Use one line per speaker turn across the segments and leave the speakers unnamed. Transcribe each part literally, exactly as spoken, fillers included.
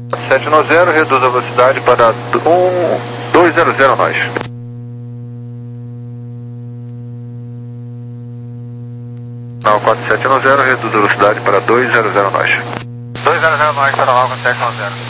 sete nove zero, reduz a velocidade para dois zero zero nós. Não, quatro sete nove zero, reduz a velocidade para dois zero zero nós. dois zero zero nós, para lá, quatro sete nove zero.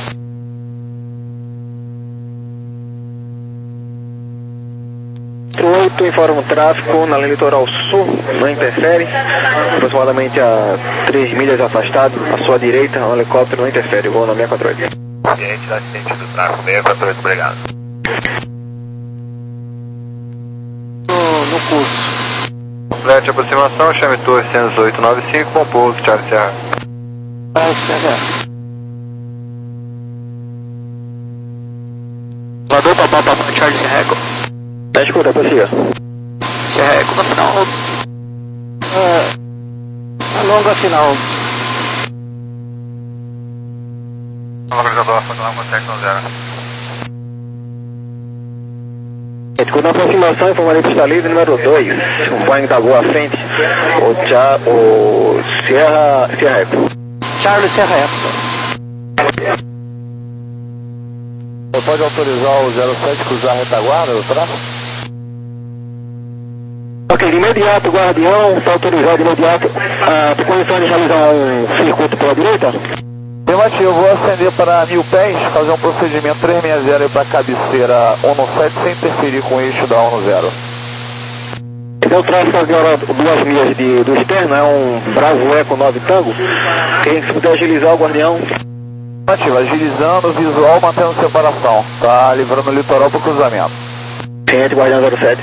oito, informa o tráfego na linha litoral sul, não interfere, aproximadamente a três milhas afastado, à sua direita, um helicóptero não interfere, voo na seiscentos e quarenta e oito.
Cliente da assistente do tráfego seiscentos e quarenta e oito, obrigado.
No, no curso.
Complete a aproximação, chame Torre cento e oito nove cinco com pouso, Charlie Serra.
Vai, Serra.
Voador, papai, papai, Charlie Serra.
Tá escuta, prossiga.
Serra Eco no final.
É, a longa final.
Localizador, Fotonal com sete nove zero.
Escuta a aproximação, informarei pista livre número dois. O Boeing da Boa à frente. O, Cha, o Sierra, Sierra Eco.
Charlie Serra Eco.
Você pode autorizar o zero sete cruzar a retaguarda do tráfego?
Ok, de imediato, Guardião, está autorizado de imediato. Ah, por condições de realizar um circuito pela direita?
Afirmativo, eu vou ascender para mil pés, fazer um procedimento trezentos e sessenta para a cabeceira cento e sete sem interferir com o eixo da cento e zero.
Esse é o tráfego agora duas milhas de, do externo, é um Bravo Eco nove Tango. Quem se puder agilizar o Guardião.
Afirmativo, agilizando, visual, mantendo separação. Tá livrando o litoral para o cruzamento.
Ciente, Guardião zero sete.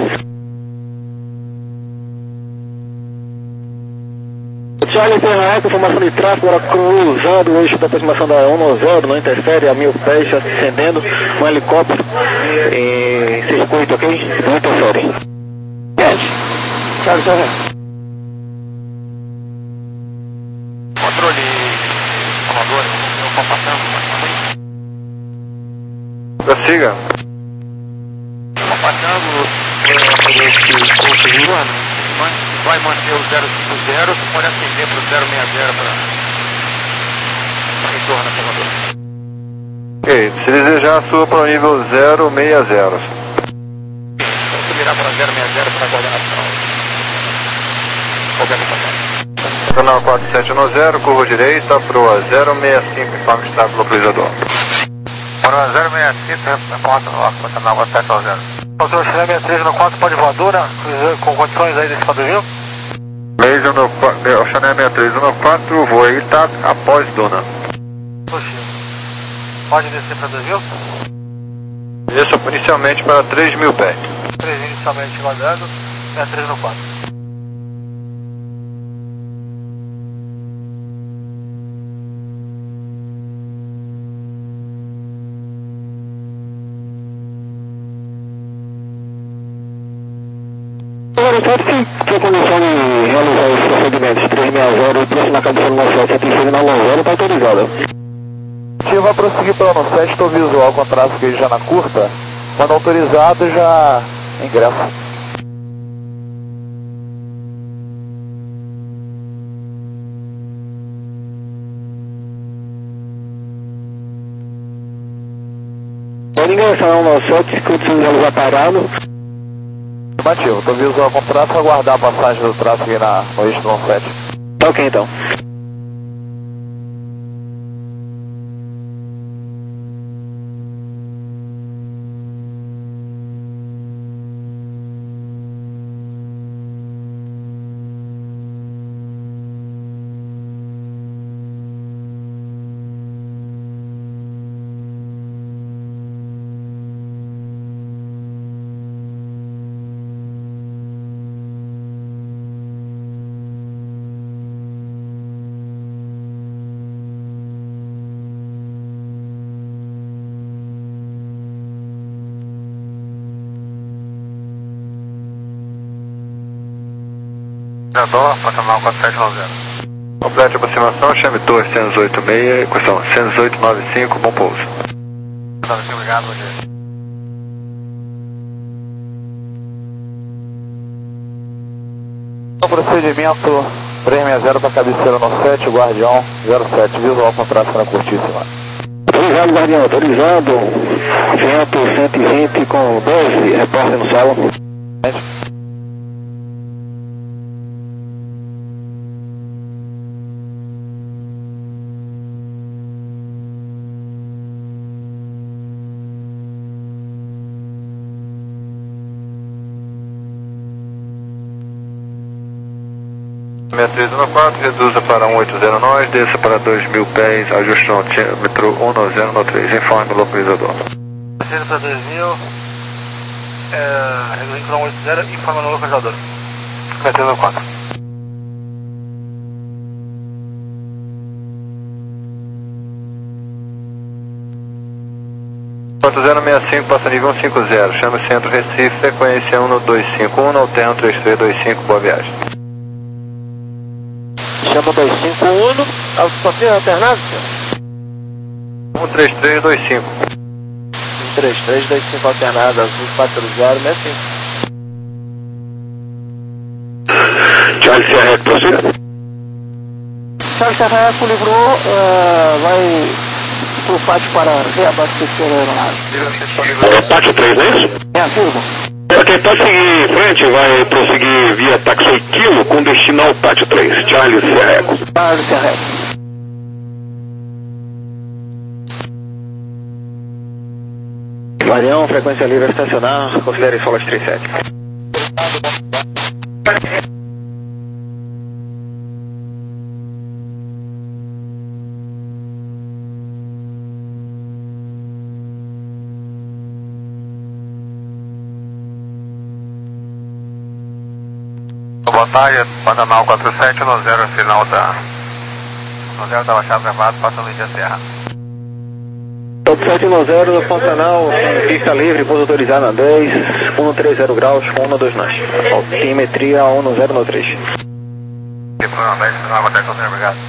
Charlie Serra Eco, informação de tráfego, agora cruzando o eixo da aproximação da cento e zero, não interfere, a mil pés, ascendendo, um helicóptero em circuito, ok? Não interfere.
Gente, Charlie Serra Eco.
Controle, Commodore, eu estou passando. Prossiga. Estou passando por esse curso de ano. Vai manter o zero cinco zero, você pode acender para o zero seis zero para retorno, Salvador. Ok, se desejar, suba para o nível zero seis zero. Vamos subirá para zero seis zero para a coordenação. Qualquer coisa. Canal quatro sete nove zero, curva direita para o zero seis cinco, informe estado do localizador. Para o zero seis cinco, reporta no canal quatro sete nove zero. Doutor, Chanel sessenta e três no quatro, pode voadora, com condições aí desse padrão? Laser no Chanel sessenta e três no quatro, voo aí, tá após Duna. Puxa, pode descer para dois mil? Desça inicialmente para três mil pés. três inicialmente guardado, sessenta e três no quatro.
Agora, só se tem condição de realizar esse procedimento três seis zero e aproximar a cabeça no nove sete, a terceira na nove zero, está autorizada.
Se vai prosseguir pela nove sete, estou visual com o tráfego aí já na curta. Quando autorizado, já ingressa.
Pode ingressar no nove sete, condição de realizar parado.
Afirmativo, estou visual com o tráfego, aguardar a passagem do tráfego aí na, no eixo do nove sete.
Tá ok então.
Dó, para canal quatro sete nove zero. Complete a aproximação, chame Torre cento e oito seis, equação cento e oito nove cinco, bom pouso. Obrigado, bom dia.
Procedimento trezentos e sessenta para cabeceira no sete, Guardião zero sete, visual com tráfego na curtíssima.
Obrigado, Guardião. Autorizado. Vento cento e vinte com doze. Repórter no solo.
seis três um quatro, reduza para um oito zero nós, desça para dois mil pés, ajuste no altímetro um zero três, informe o localizador. Desça para dois mil, é, reduzindo para um oito zero, informe no localizador. seis três um quatro. quatro zero seis cinco, passa nível cento e cinquenta, chama o centro Recife, frequência um dois cinco um, alterno três três dois cinco, boa viagem.
Chama dois cinco um, sofreu alternado, senhor?
um três três dois cinco.
um três três dois cinco alternado, azul quatro zero seis cinco.
Charlie Sierra Eco, prossiga.
Charlie Sierra Eco livrou, uh, vai pro pátio para reabastecer a aeronave.
É pátio três, é isso?
É, afirmo.
Ok, pode seguir em frente, vai prosseguir via táxi Kilo com destino ao pátio três. Charlie Sierra Eco.
Charlie Sierra Eco.
Guardião, frequência livre a estacionar, considere solas trinta e sete.
Boa tarde, Pantanal quatro sete um zero, final da um zero da Baixada Gravado, passa Luiz Serra.
quatro sete um zero, Pantanal, pista livre, pouso autorizado na dez, cento e trinta graus, um dois nós. Altimetria um zero três.
E para dez, final, acontece, obrigado.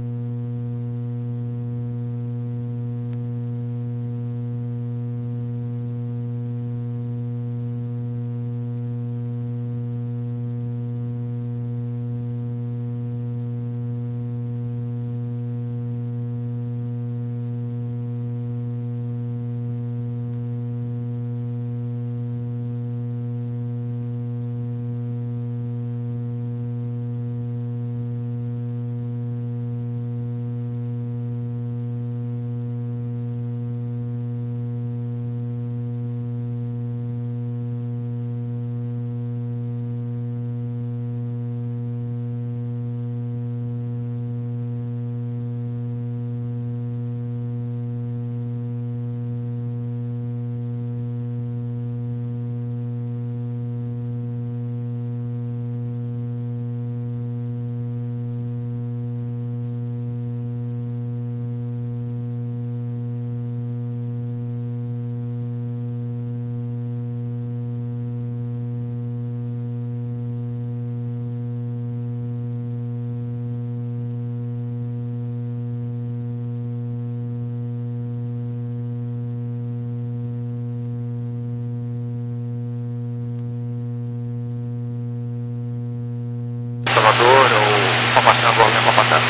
Salvador ou Papassana, Borgonha, Papassana.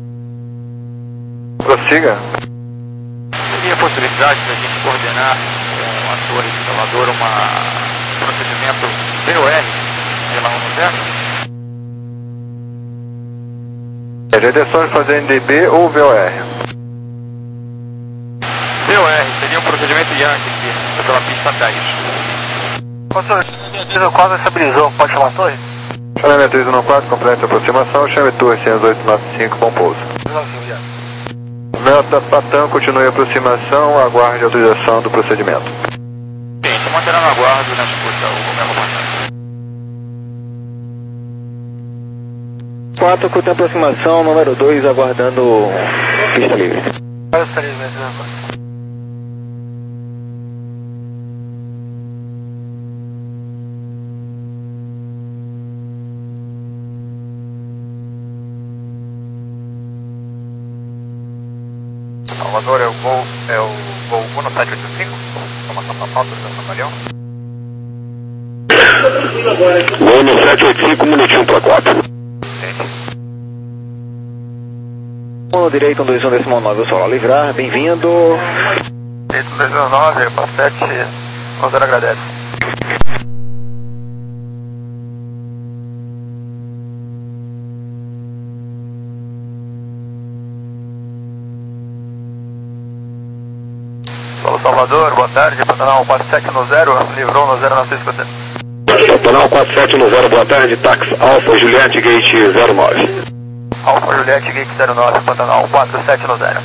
Prossiga. Seria a possibilidade da gente coordenar com a Torre de Salvador uma, um procedimento V O R pela um zero? É a intenção de fazer N D B ou V O R? V O R, seria um procedimento Yankee aqui, pela pista dez. Controle, quase estabilizou, pode chamar a torre? Chamamento três um quatro, completa a aproximação, chame torre cem oito nove cinco, bom pouso. Meta Patam, continue a aproximação, aguarde a autorização do procedimento. Sim, estou mantendo no aguardo na escuta, o mesmo Patam.
quatro, curta aproximação, número dois, aguardando pista livre.
Salvador, é o voo, é o voo um sete oito cinco, informação para pauta do Santarião.
Voo no sete oito cinco, um minutinho para quatro.
Entendi.
no direito, um dois um decimal nove, o solo a livrar, bem-vindo.
Direito um dois um nove, para sete, onze agradece. Solo Salvador, boa tarde, Pantanal quatro sete um zero, livrou no zero nove cinquenta.
Pantanal quatro sete um zero, boa tarde, táxi Alfa Juliette Gate zero nove.
Alfa Juliette Gate zero nove, Pantanal quatro sete um zero.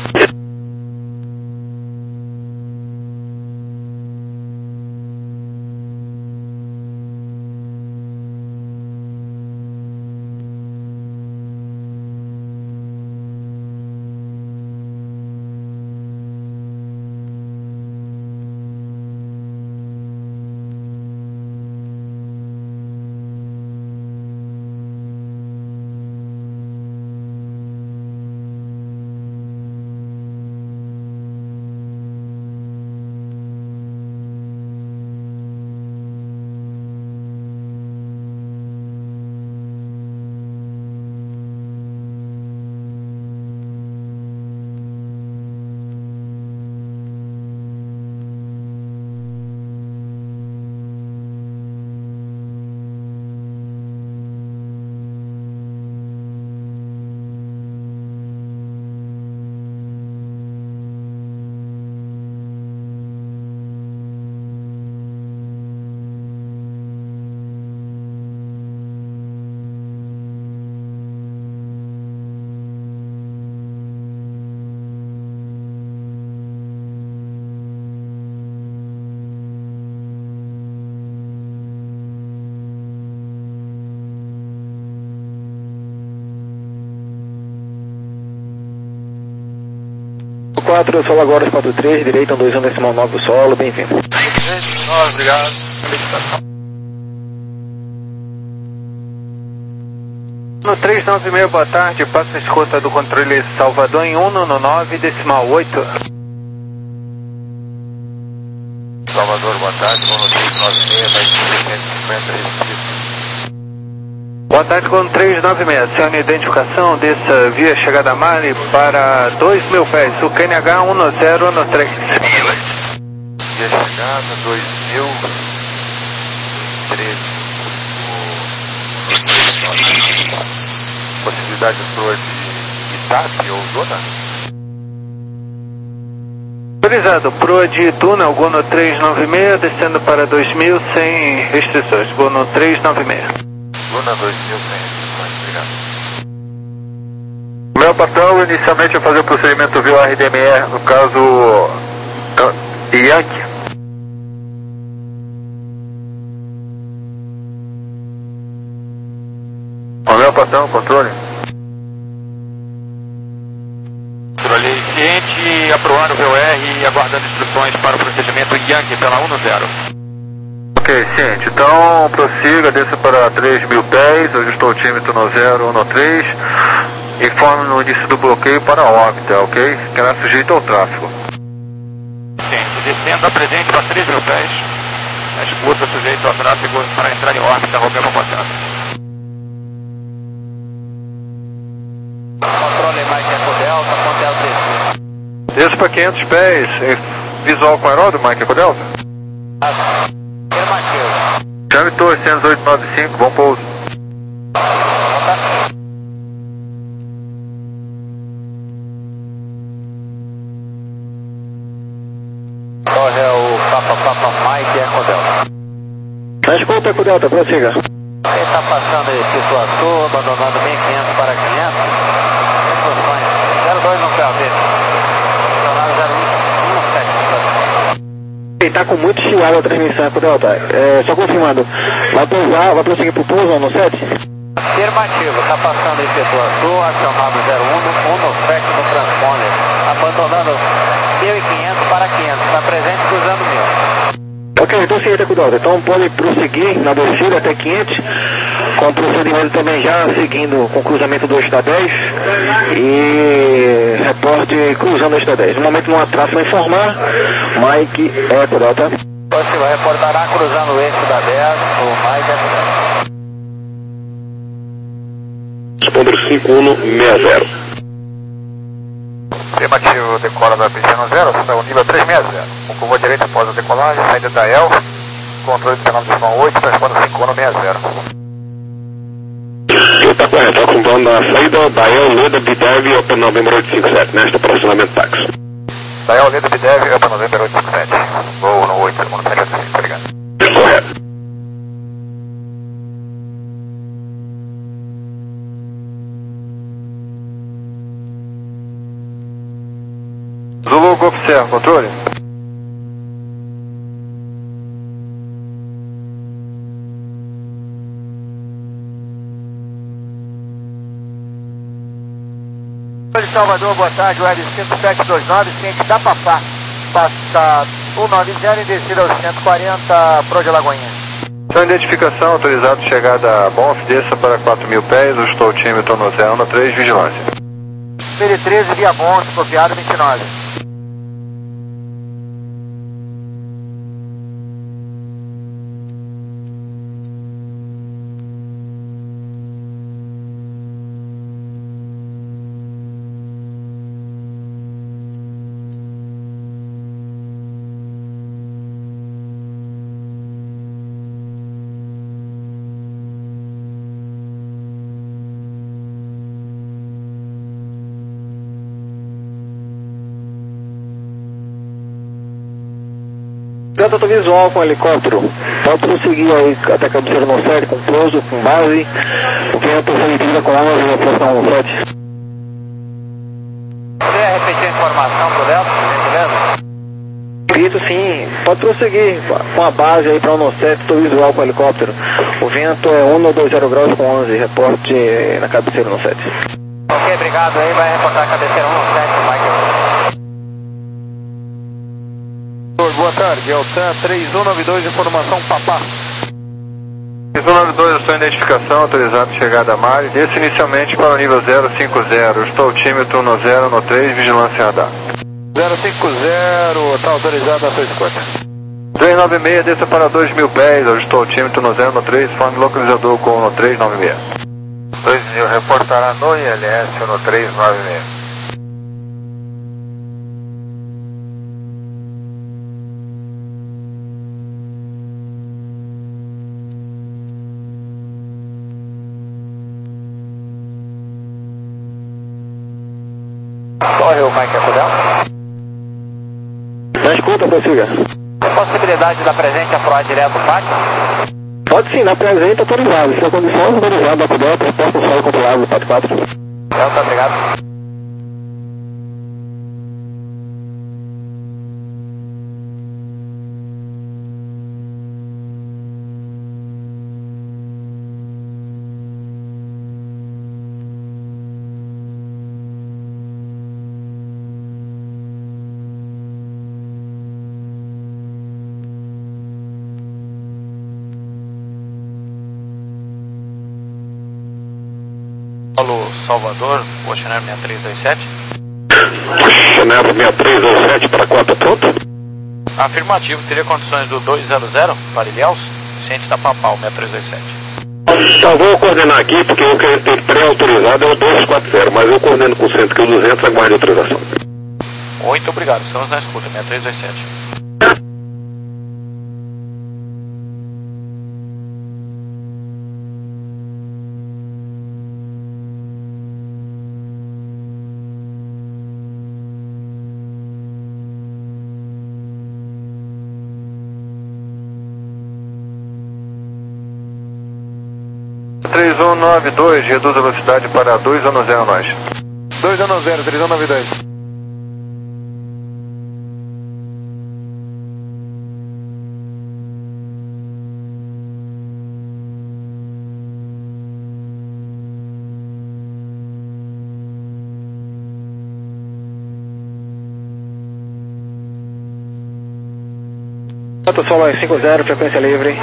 quatro, solo agora, quatro três, direito, um dois um decimal nove, o solo, bem-vindo.
Obrigado. No três nove seis, boa tarde, passo a escuta do controle Salvador em um no nove, decimal oito. Salvador, boa tarde, com o três nove seis, vai cento e cinquenta restrito. Boa tarde, com o três nove seis, senhor, identificação dessa via chegada a Mali para dois mil pés, o K N H um zero um três. Via chegada, dois mil, treze. Possibilidade de proa de Itape ou zona? Autorizado, proa de Itu na Gono três nove seis, descendo para dois mil sem restrições, Gono três nove seis. Gono dois mil sem restrições, obrigado. Meu patrão, inicialmente eu fazer o procedimento via R D M E, no caso Yankee. O meu patrão, controle. Controle ciente, aprovando o V O R e aguardando instruções para o procedimento Yankee pela um zero. Ok, ciente. Então prossiga, desça para três mil pés, ajustou o tímetro no zero um três. Informe no início do bloqueio para a órbita, ok? Será sujeito ao tráfego. Ciente, descendo a presente para três mil pés. A escuta sujeito ao tráfego para entrar em órbita, rompeu para contato. Controle Mike Eco Delta, Pontel três. Desço para quinhentos pés, visual com aeródromo, Mike Eco Delta. Afirmativo. Chame Torre cem oito nove cinco, bom pouso. Torre é o Papa Papa Mike Eco Delta.
A escuta Eco Delta, prossiga.
Quem está passando esse Ituatu, abandonando mil e quinhentos para quinhentos. Instruções zero dois no P A V. Funcionário zero um sete.
Está com muito chiado a transmissão Eco Delta. É, só confirmando, vai pousar, vai prosseguir para o pouso no sete?
Afirmativo, está passando esse Ituatu, acionado zero um no sete no transponder. Abandonando mil e quinhentos para quinhentos. Está presente cruzando mil.
Ok, então sim, Eco Delta. Então pode prosseguir na descida até quinhentos, com o procedimento também já seguindo com o cruzamento do Esta dez e reporte cruzando o Esta dez. No momento não há tráfego a informar, Mike Eco Delta.
Você vai reportará cruzando o eixo da dez, o Mike Eco Delta.
Responder cinco um seis zero.
Afirmativo, decola da piscina zero, está o nível trezentos e sessenta. Com curva direita após a decolagem, saída da E L, controle de canal de som oito, transpondendo cinco um sessenta.
Está correto, acompanhando a saída da E L Leda Bidev Open November oito cinco sete, neste aproximamento táxi.
Da E L Leda Bidev Open November oito cinco sete. Voo no oito, segundo sete, obrigado.
Correto.
Zulu Golf Sierra, controle. Salvador, boa tarde, Web cinco sete dois nove, ciente da Papá, passa cento e noventa em descida aos cento e quarenta, Pro de Lagoinha. Sua identificação, autorizado, chegada a Bonf, desça para quatro mil pés, eu estou o time, estou no zero um três, vigilância. P D treze, via Bonf, copiado vinte e nove.
Contato visual com o helicóptero, pode prosseguir aí até a cabeceira no sete, com pouso, com base, o vento foi medida com água e a pressão no sete.
Quer repetir a informação pro Delta, beleza?
Isso sim, pode prosseguir com a base aí para o sete, estou visual com o helicóptero. O vento é um ou dois zero graus com onze, reporte na cabeceira no sete.
Ok, obrigado aí, vai reportar a cabeceira um sete, Michael. Boa tarde, é o TAM três um nove dois, informação Papá. três um nove dois, a sua identificação, autorizado, chegada a Mari, desce inicialmente para o nível zero cinco zero, estou o time, turno zero no três, vigilância radar. zero cinco zero, está autorizado a sua escolha. três nove seis, desça para dois mil pés, eu estou o time, turno zero no três, forme localizador com no três nove seis. dois mil, reportará no I L S no três nove seis. Corre o Mike Acudel.
Na escuta, prossiga.
Tem possibilidade da presente aprovar direto do pátio?
Pode sim, na presente autorizado. Se a condição autorizada da Cudel, transporte no solo controlado no pátio quatro.
Delta, obrigado. Paulo Salvador, Oceanário seis três dois sete.
Oceanário seis três dois sete para quatro ponto.
Afirmativo, teria condições do dois zero zero para Ilhéus, ciente da Papal seis três dois sete.
Então vou coordenar aqui, porque o que ele tem pré-autorizado é o dois quatro zero, mas eu coordeno com o centro que o duzentos aguarde autorização.
Muito obrigado, estamos na escuta, seis três dois sete. três um nove dois, reduz a velocidade para dois um zero nós. dois um zero, três um nove dois.
Alto solo cinco zero, frequência livre.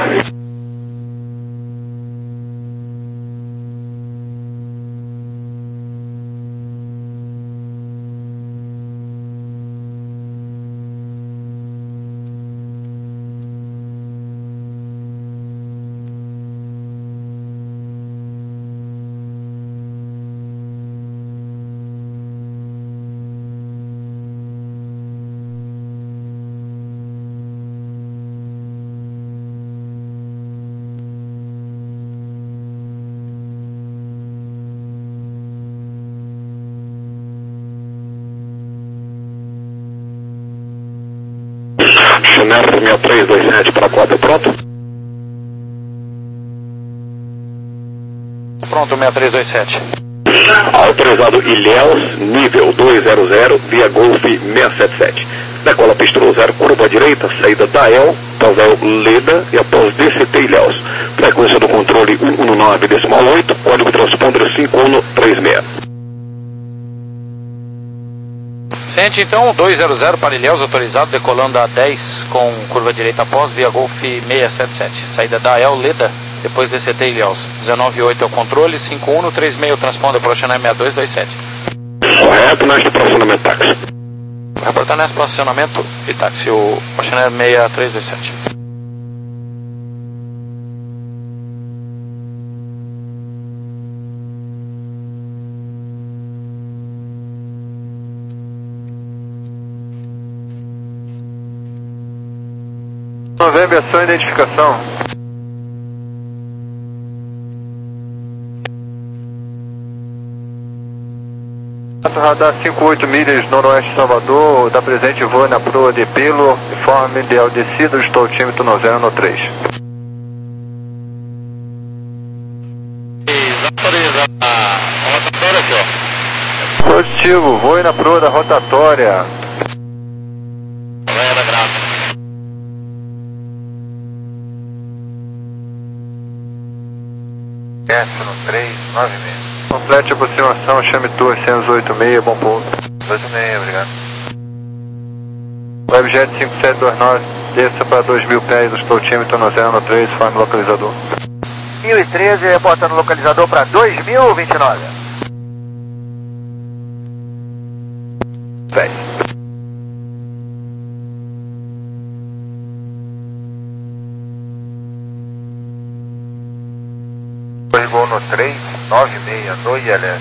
Chanel seis três dois sete para quadro, pronto?
Pronto, seis três dois sete.
Autorizado Ilhéus, nível dois zero zero, via Golf seis sete sete. Decola pista zero, curva à direita, saída da E L, após E L Leda e após D C T Ilhéus. Frequência do controle cento e dezenove decimal oito, código transponder cinco um três seis.
Sente então dois zero zero para Ilhéus, autorizado, decolando a dez com curva à direita após, via Golf seis sete sete. Saída da E L Leda, depois D C T Ilhéus. dezenove oito é o controle, cinco um três seis, o transponder para o Chanel seis dois dois sete.
Correto, neste estacionamento táxi.
Reportar nesse estacionamento e táxi o Chanel seis três dois sete.
Novembro, ação e identificação. Radar cinco oito milhas noroeste de Salvador, da presente voo na proa de Pelo, informe ideal descida, estou ao tímetro no zero no três. Positivo, voe na proa da rotatória. S no três nove seis. Complete a aproximação, chame Tour seiscentos e oitenta e seis, bom pouso. oitenta e seis, obrigado. Webjet cinco sete dois nove, desça para dois mil pés, estou ao tímetro no zero no três, forme localizador.
mil e treze, reportando localizador para dois mil e vinte e nove.
dez. Voo no três nove seis, no I L S.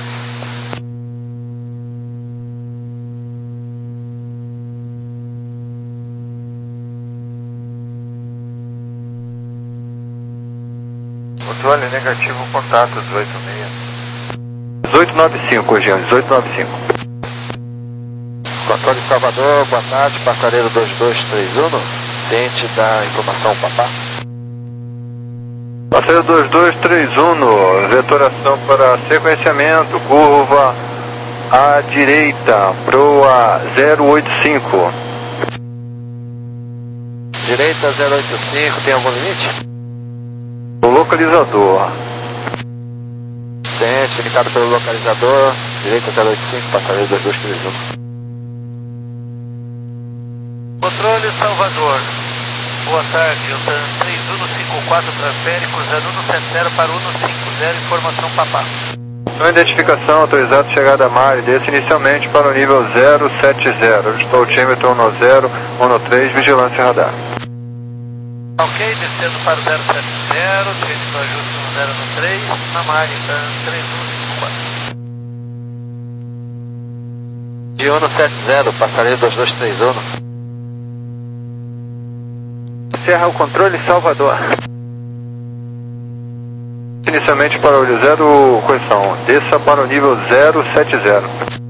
Controle negativo, contato dezoito seis. dezoito nove cinco, Jean, dezoito nove cinco.
Controle Salvador, boa tarde, passareiro dois dois três um, ciente da informação, papá.
Passageiro dois dois três um, vetoração para sequenciamento, curva à direita, proa zero oito cinco.
Direita zero oito cinco, tem algum limite?
O localizador.
Ciente, indicado pelo localizador, direita zero oito cinco, passageiro dois dois três um.
Controle Salvador. Boa tarde, eu estou três um cinco quatro transférico, zero um sete zero para um cinco zero, informação papá.
Sua identificação, autorizado chegada a mar, desce inicialmente para o nível zero sete zero, estou ao tímetro no zero um no três, vigilância radar.
Ok, descendo para o zero sete zero, feito o ajuste no zero no três, na mar, então três um cinco quatro.
De um sete zero, passareiro dois dois três um.
Encerra o controle Salvador. Inicialmente para o zero, correção, desça para o nível zero sete zero.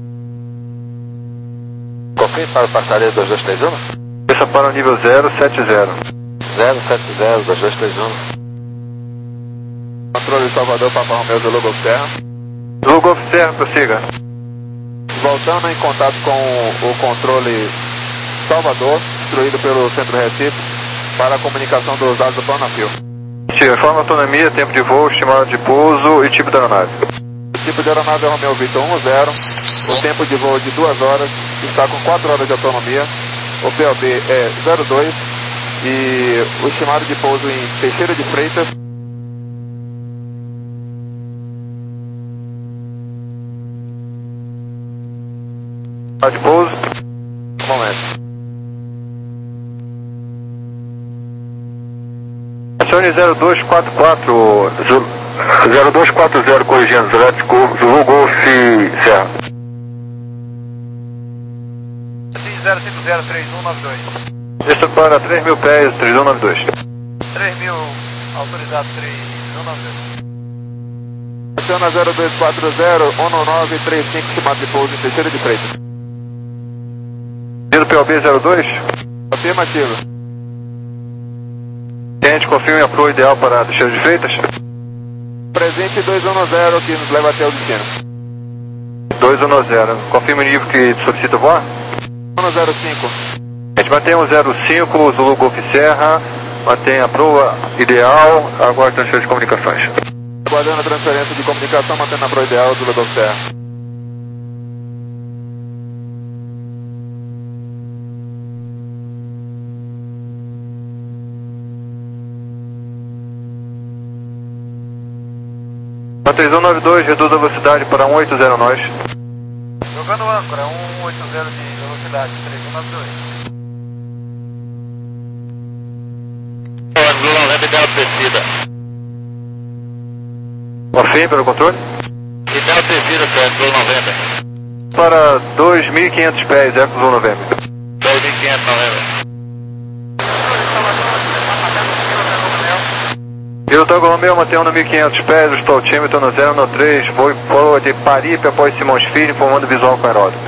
Ok, para o passareiro dois dois três um?
Desça para o nível zero sete zero.
zero sete zero, dois dois três um. Controle Salvador, Papa Romeu, Zulu Golf Serra.
Zulu Golf Serra, prossiga.
Voltando em contato com o controle Salvador, instruído pelo Centro Recife, para a comunicação dos dados do plano a fio.
Informa autonomia, tempo de voo, estimado de pouso e tipo da aeronave.
O tipo de aeronave é Romeo Victor um zero, o tempo de voo de duas horas, está com quatro horas de autonomia, o P O B é zero dois e o estimado de pouso em Teixeira de Freitas.
De pouso.
Um momento.
Acione zero dois quatro quatro, zero dois quatro zero, corrigindo, Zulu Golf Serra.
zero cinco zero três um nove dois.
Desça para três mil pés, três um nove dois.
três mil, autorizado três um nove dois.
Aciona zero dois quatro zero, um nove três cinco, estimado de pouso em Teixeira de Freitas.
P O B zero dois?
Afirmativo.
Presente, confirme a proa ideal para destino de Freitas.
Presente dois um zero, que nos leva até o destino.
dois um zero, confirme o nível que solicita voar.
um zero cinco.
A gente mantém o zero cinco, Zulu Golf Serra, mantém a proa ideal, agora transferência de comunicações.
Aguardando a transferência de comunicação, mantendo a proa ideal, Zulu Golf Serra.
três um nove dois, reduz a velocidade para um oito zero nós.
Jogando âncora, um oito zero de velocidade, três um nove dois.
Zulu noventa ideal descida.
Confirme pelo controle.
Ideal descida, certo, Zulu noventa.
Para dois mil e quinhentos pés, Eco Zulu November.
dois mil e quinhentos, novembro.
E o Tango Romeo mantém no mil e quinhentos pés, o altímetro no zero três, voo proa de Paripe após Simões Filho, informando visual com aeródromo.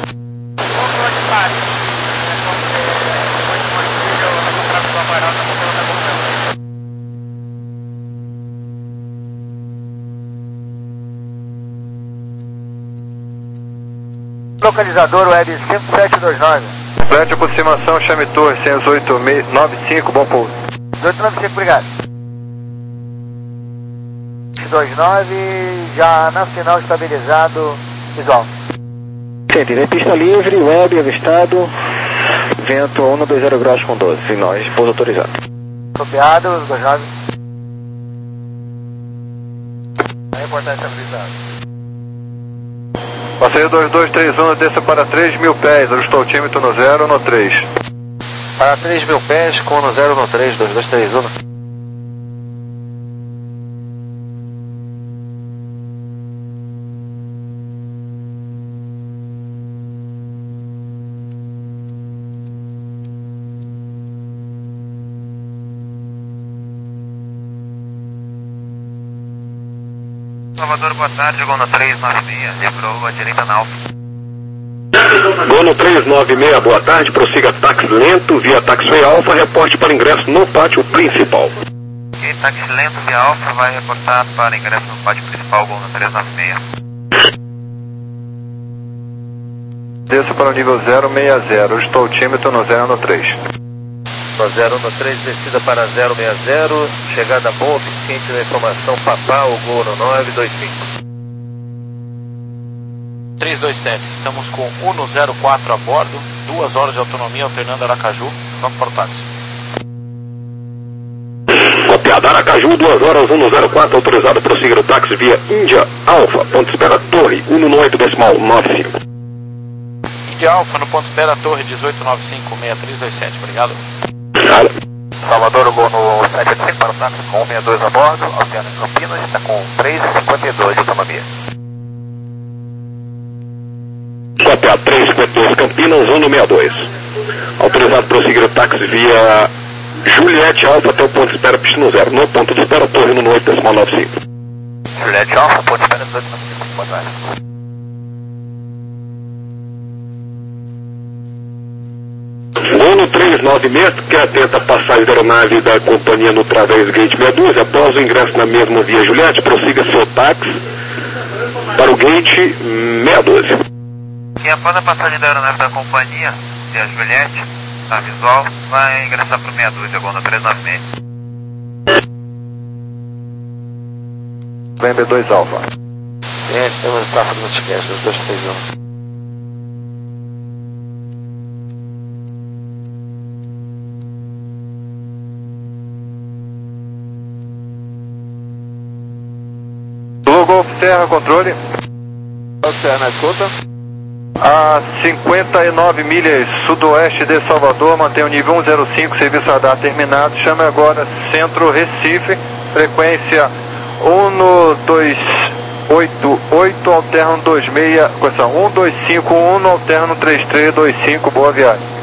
Localizador web cinco sete dois nove.
Flat aproximação, chame torre cem oito nove cinco, bom pouso.
oito nove cinco, obrigado. dois nove, já na final estabilizado, visual.
Sentido, é pista livre, web avistado, vento um dois zero graus com doze, e nós, pouso autorizado.
Copiado, dois nove. A reportagem estabilizada.
Passeio dois dois três um, desça para três mil pés, ajusta o altímetro no zero no três.
Para três mil pés, com no zero no três, dois dois três um.
Salvador, boa tarde, Gol no três nove seis, livrou a direita na Alfa.
Gol três nove seis, boa tarde, prossiga táxi lento via taxiway Alfa, reporte para ingresso no pátio principal.
Ok, táxi lento via Alfa, vai reportar para ingresso no pátio principal, Gol no três nove seis.
Desça para o nível zero seis zero, ajusta o altímetro no zero no três.
zero no três, descida para zero seis zero, chegada boa, eficiente da informação, papá, o Gol no nove dois cinco.
três dois sete, estamos com um zero quatro a bordo, duas horas de autonomia alternando Aracaju, vamos para o táxi.
Copiado Aracaju, duas horas, um zero quatro, autorizado, prossiga o táxi via Índia Alfa, ponto de espera Torre, um no oito decimal nove cinco.
Índia Alfa, no ponto de espera Torre, dezoito nove cinco, seis três dois sete, obrigado.
Salvador, o Gol no sete oito cinco para o táxi com um seis dois a bordo, Oceano em Campinas, está com três cinquenta e dois de autonomia.
Copiado três cinquenta e dois Campinas, um no sessenta e dois. Autorizado prosseguir o táxi via Juliette Alfa até o ponto de espera Pistino Zero. No ponto de espera, Torre no oito decimal nove cinco.
Juliette Alfa, ponto de espera dezoito nove cinco, boa tarde.
Gol três nove seis, que atenta a passagem da aeronave da companhia no Través Gate seis dois. Após o ingresso na mesma via Juliette, prossiga seu táxi para o Gate seis dois.
E após a passagem da aeronave da companhia, via Juliette, tá visual, vai ingressar para o seis dois, Gol no três nove seis.
B dois Alfa.
Gente, temos estafa do Multicast, dois dois três um.
Golf Serra, controle.
Golf Serra na escuta.
A cinquenta e nove milhas sudoeste de Salvador, mantém o nível um zero cinco, serviço radar terminado. Chame agora Centro Recife, frequência um dois oito oito, alterno dois seis, um dois cinco um, alterno três três dois cinco, boa viagem.